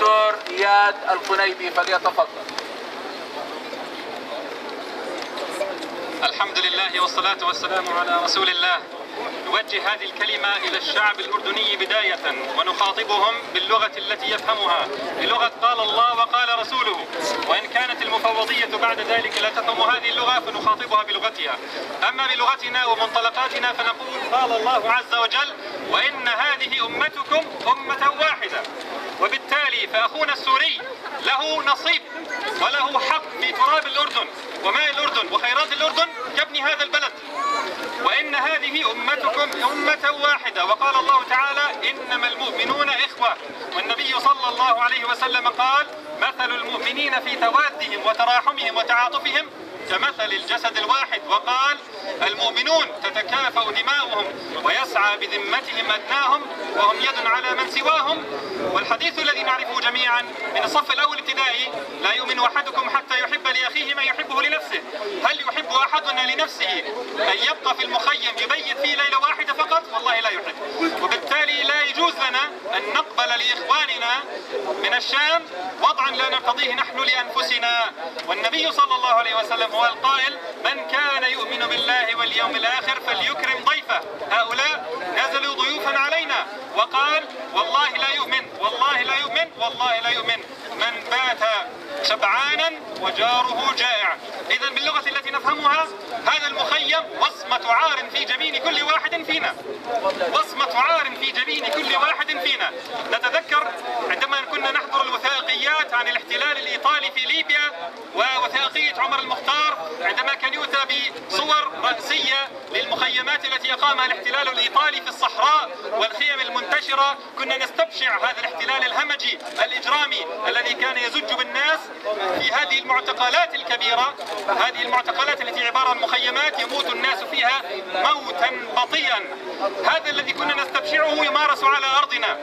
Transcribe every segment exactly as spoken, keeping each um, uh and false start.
الدكتور إياد القنيبي فليتفضل. الحمد لله والصلاة والسلام على رسول الله. نوجه هذه الكلمة إلى الشعب الأردني بداية ونخاطبهم باللغة التي يفهمها، بلغة قال الله وقال رسوله، وإن كانت المفوضية بعد ذلك لا تفهم هذه اللغة فنخاطبها بلغتها. أما بلغتنا ومنطلقاتنا فنقول قال الله عز وجل: وإن هذه أمتكم أمة واحدة. وبالتالي فأخونا السوري له نصيب وله حق في تراب الأردن وماء الأردن وخيرات الأردن كابن هذا البلد. وإن هذه أمتكم أمة واحدة، وقال الله تعالى: إنما المؤمنون إخوة. والنبي صلى الله عليه وسلم قال: مثل المؤمنين في توادهم وتراحمهم وتعاطفهم كمثل الجسد الواحد. وقال: المؤمنون تتكافأ دماؤهم ويسعى بذمتهم أدناهم وهم يد على من سواهم. والحديث الذي نعرفه جميعا من الصف الأول ابتدائي: لا يؤمن أحدكم حتى يحب لأخيه ما يحبه لنفسه. هل يحب أحدنا لنفسه أن يبقى في المخيم يبيت فيه ليلة واحدة فقط؟ والله لا يحب. وبالتالي لا يجوز لنا أن نقبل لإخواننا من الشام وضعا لا نرتضيه نحن لأنفسنا. والنبي صلى الله عليه وسلم هو القائل: من كان يؤمن بالله واليوم الآخر فليكرم ضيفه. هؤلاء نزلوا ضيوفا علينا، وقال: والله لا يؤمن، والله لا يؤمن، والله لا يؤمن من بات شبعانا وجاره جائع. إذا باللغة التي نفهمها هذا المخيم وصمة عار في جبين كل واحد فينا، وصمة عار في جبين كل واحد فينا. نتذكر عندما كنا نحضر الوثائقيات عن الاحتلال الإيطالي في ليبيا ووثائقية عمر المختار، عندما كان يؤتى بصور رأسية للمخيمات التي أقامها الاحتلال الإيطالي في الصحراء والخيم المنتشرة، كنا نستبشع هذا الاحتلال الهمجي الإجرامي الذي كان يزج بالناس في هذه المعتقلات الكبيرة، هذه المعتقلات التي عبارة عن مخيمات يموت الناس فيها موتا بطيئا. هذا الذي كنا نستبشعه يمارس على أرضنا.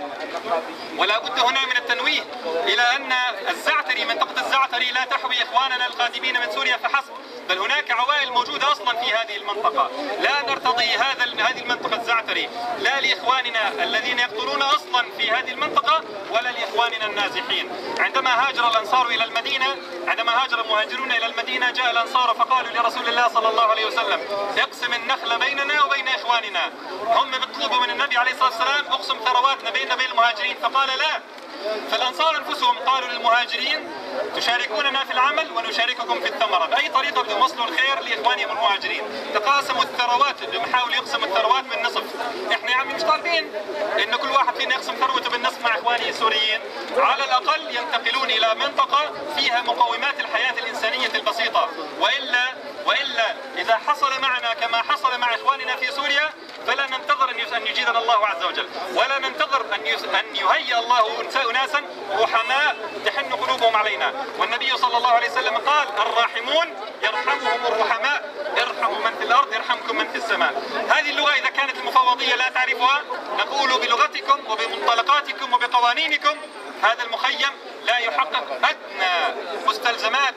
ولا بد هنا من التنويه إلى أن الزعتري، منطقة الزعتري، لا تحوي إخواننا القادمين من سوريا فحسب، بل هناك عوائل موجودة أصلا في هذه المنطقة. لا نرتضي هذا هذه المنطقة الزعتري لا لإخواننا الذين يقتلون أصلا في هذه المنطقة ولا لإخواننا النازحين. عندما هاجر الأنصار إلى المدينة، عندما هاجر المهاجرون إلى المدينة، جاء الأنصار فقالوا لرسول الله صلى الله عليه وسلم: اقسم النخل بيننا وبين إخواننا. هم بيطلبوا من النبي عليه الصلاة والسلام: اقسم ثرواتنا بيننا وبين المهاجرين، فقال لا. فالأنصار أنفسهم قالوا للمهاجرين: تشاركوننا في العمل ونشارككم في الثمرة. بأي طريقة بدهم يوصلوا الخير لإخوانهم المهاجرين؟ تقاسموا الثروات، بيحاولوا يقسموا الثروات بالنصف. احنا يا عمي مش طالبين إن كل واحد فينا يقسم ثروته بالنصف مع إخوانه السوريين، على الأقل ينتقلون إلى منطقة فيها مقومات الحياة الإنسانية البسيطة. وإلا وإلا إذا حصل معنا كما حصل مع إخواننا في سوريا فلا ننتظر أن يجيدنا الله عز وجل، ولا ننتظر أن يهيئ الله أناسا رحماء تحن قلوبهم علينا. والنبي صلى الله عليه وسلم قال: الراحمون يرحمهم الرحماء، ارحموا من في الأرض يرحمكم من في السماء. هذه اللغة إذا كانت المفوضية لا تعرفها، نقول بلغتكم وبمنطلقاتكم وبقوانينكم: هذا المخيم لا يحقق أدنى مستلزمات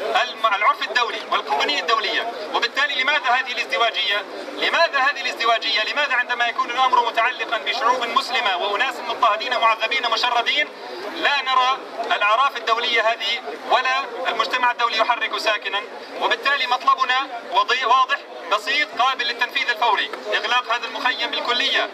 العرف الدولي والقوانين الدولية. وبالتالي لماذا هذه الازدواجية؟ لماذا هذه الازدواجية؟ لماذا عندما يكون الأمر متعلقا بشعوب مسلمة وأناس مضطهدين معذبين مشردين لا نرى الأعراف الدولية هذه ولا المجتمع الدولي يحرك ساكنا؟ وبالتالي مطلبنا واضح بسيط قابل للتنفيذ الفوري: إغلاق هذا المخيم بالكلية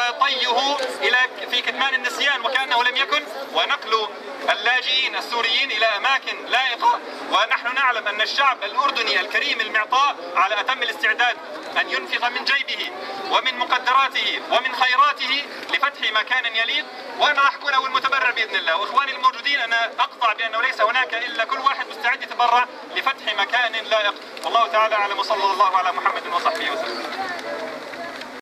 وطيه إلى في كتمان النسيان وكأنه لم يكن، ونقل اللاجئين السوريين إلى أماكن لائقة. ونحن نعلم أن الشعب الأردني الكريم المعطاء على أتم الاستعداد أن ينفق من جيبه ومن مقدراته ومن خيراته لفتح مكان يليق، وأنا راح أكون أول متبرع بإذن الله. وإخواني الموجودين أنا أقطع بأنه ليس هناك إلا كل واحد مستعد يتبرع لفتح مكان لائق. والله تعالى أعلم، وصلى الله على محمد وصحبه وسلم.